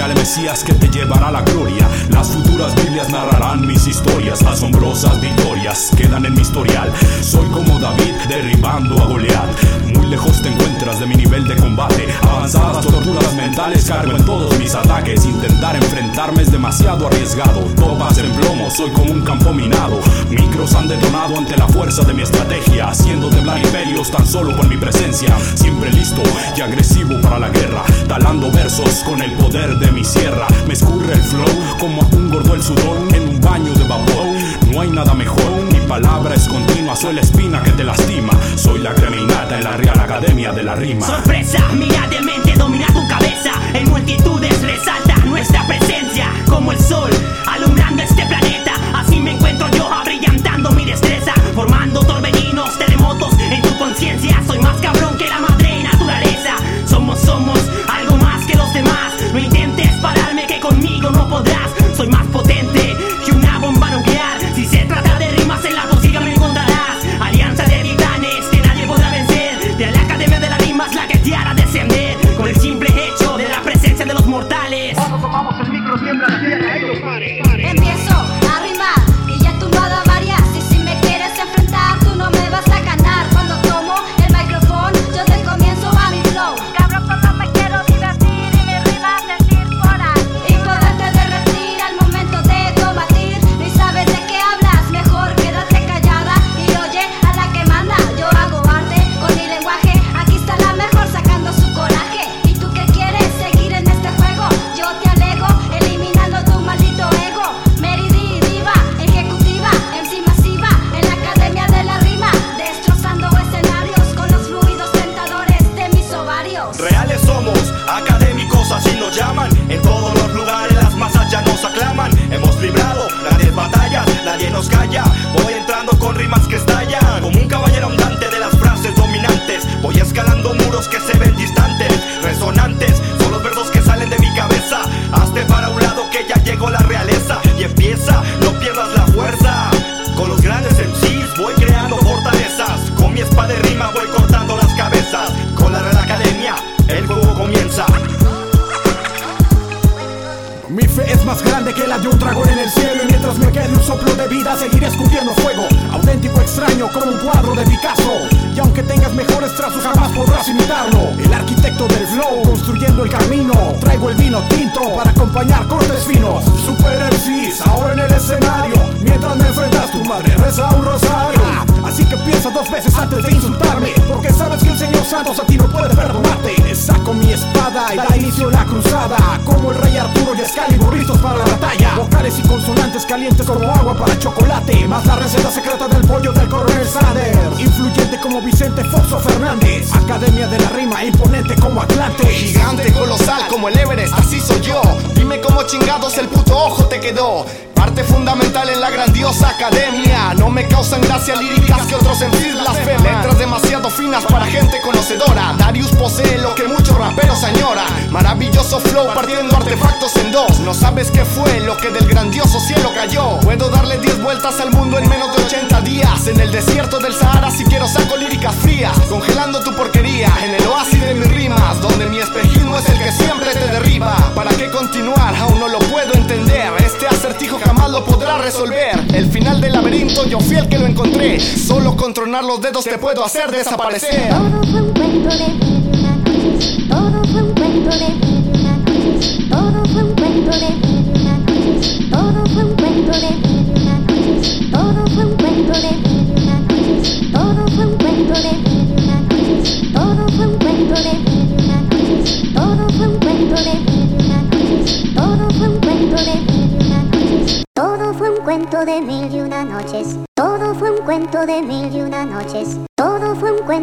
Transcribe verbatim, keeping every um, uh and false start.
al Mesías que te llevará a la gloria. Las futuras Biblias narrarán mis historias. Asombrosas victorias quedan en mi historial. Soy como David derribando a Goliat. Muy lejos te encuentras de mi nivel de combate. Avanzadas torturas mentales cargo en todos mis ataques. Intentar enfrentarme es demasiado arriesgado. Topas en plomo, soy como un campo minado. Micros han detonado ante la fuerza de mi estrategia, haciendo temblar imperios tan solo con mi presencia. Siempre listo y agresivo para la guerra, talando versos con el poder de mi sierra. Me escurre el flow como un gordo el sudor en un baño de vapor. No hay nada mejor, mi palabra es continua. Soy la espina que te lastima, soy la creminata en la Real Academia de la Rima. Sorpresa, mira de mente, domina tu cabeza. En multitudes resalta nuestra presencia, como el sol alumbrando este planeta. Así me encuentro yo, abrillantando mi destreza, formando torbellinos, terremotos en tu conciencia. Soy más cabrón que la madre naturaleza. Somos, somos algo más que los demás. No intentes pararme, que conmigo no podrás. Soy más potente que una bomba nuclear. Si se trata de rimas, en la cocina me encontrarás. Alianza de titanes que nadie podrá vencer. De la Academia de la Rima es la que te hará descender. Con el simple hecho de la presencia de los mortales. Cuando tomamos el micro tiembla la tierra, ellos pare. Empiezo a rimar y ya tú no varias. Y si me quieres enfrentar, tú no me vas a ganar. Cuando tomo el micrófono, yo te comienzo a mi flow. Cabrón, solo me quiero divertir y mi rima sentir por ahí. Y poderte derretir al momento de combatir. Ni sabes de qué hablas, mejor quédate callada y oye a la que manda. Yo hago arte con mi lenguaje. Aquí está la mejor sacando su coraje. ¿Y tú qué quieres seguir en este juego? Yo te alego, eliminando tu maldito ego. Meridi, diva, ejecutiva, M C masiva, en la Academia de la Rima, destrozando escenarios con los fluidos tentadores de mis ovarios. Reales somos, académicos así nos llaman. En todos los lugares las masas ya nos aclaman. Hemos librado grandes batallas, nadie nos calla. Voy entrando con rimas que estallan, como un caballero andante de las frases dominantes. Voy escalando muros que se ven distantes, resonantes, son los versos que salen de mi cabeza. Hazte para un lado que ya llegó la realeza. Y empieza, no pierdas la fuerza. Con los grandes M Cs voy creando fortalezas. Con mi espada de rima voy cortando las cabezas. Con la Real Academia el juego comienza. Mi fe es más grande que la de un dragón en el cielo. Y mientras me quede un soplo de vida, seguiré escupiendo fuego. Auténtico extraño como un cuadro de Picasso. Y aunque tengas mejores trazos, jamás podrás imitarlo. El arquitecto del flow, construyendo el camino. Traigo el vino tinto para acompañar cortes finos. Super M Cs, ahora en el escenario. Mientras me enfrentas, tu madre reza un rosario. Así que piensa dos veces antes de insultarme, porque sabes que el Señor Santos a ti no puede perdonarte. Saco mi espada y da inicio a la cruzada, como el rey Arturo y Excalibur listos para la batalla. Vocales y consonantes calientes como agua para chocolate, más la receta secreta del pollo del coronel Sanders. Influyente como Vicente Fox o Fernández, Academia de la Rima imponente como Atlante. Gigante colosal como el Everest, así soy yo. Dime cómo chingados el puto ojo te quedó. Parte fundamental en la grandiosa academia. No me causan gracia líricas que otros M Cs blasfeman. Letras demasiado finas para gente conocedora. Darius posee lo que muchos raperos añoran. Maravilloso flow partiendo artefactos en dos. No sabes qué fue lo que del grandioso cielo cayó. Puedo darle diez vueltas al mundo en menos de ochenta días. En el desierto del Sahara si quiero saco líricas frías, congelando tu porquería en el oasis de mis rimas, donde mi espejismo es el que siempre te derriba. ¿Para qué continuar? Aún no lo puedo entender. Este acertijo jamás lo podrá resolver. El final del laberinto yo fui el que lo encontré. Solo con tronar los dedos te puedo hacer desaparecer. Todo fue un cuento de mil y una noches. Todo fue un cuento de mil y una noches. Todo fue un cuento de mil y una noches. Todo fue un cuento de mil y una noches. Todo fue un cuento de mil y una noches. Todo fue un cuento de mil y una noches. Todo fue un cuento de mil y una noches. Todo fue un cuento de mil y una noches. Todo fue un cuento de mil y una noches. Todo fue un cuento de mil y una noches. Todo fue un cuento de mil y una noches. Todo fue un cuento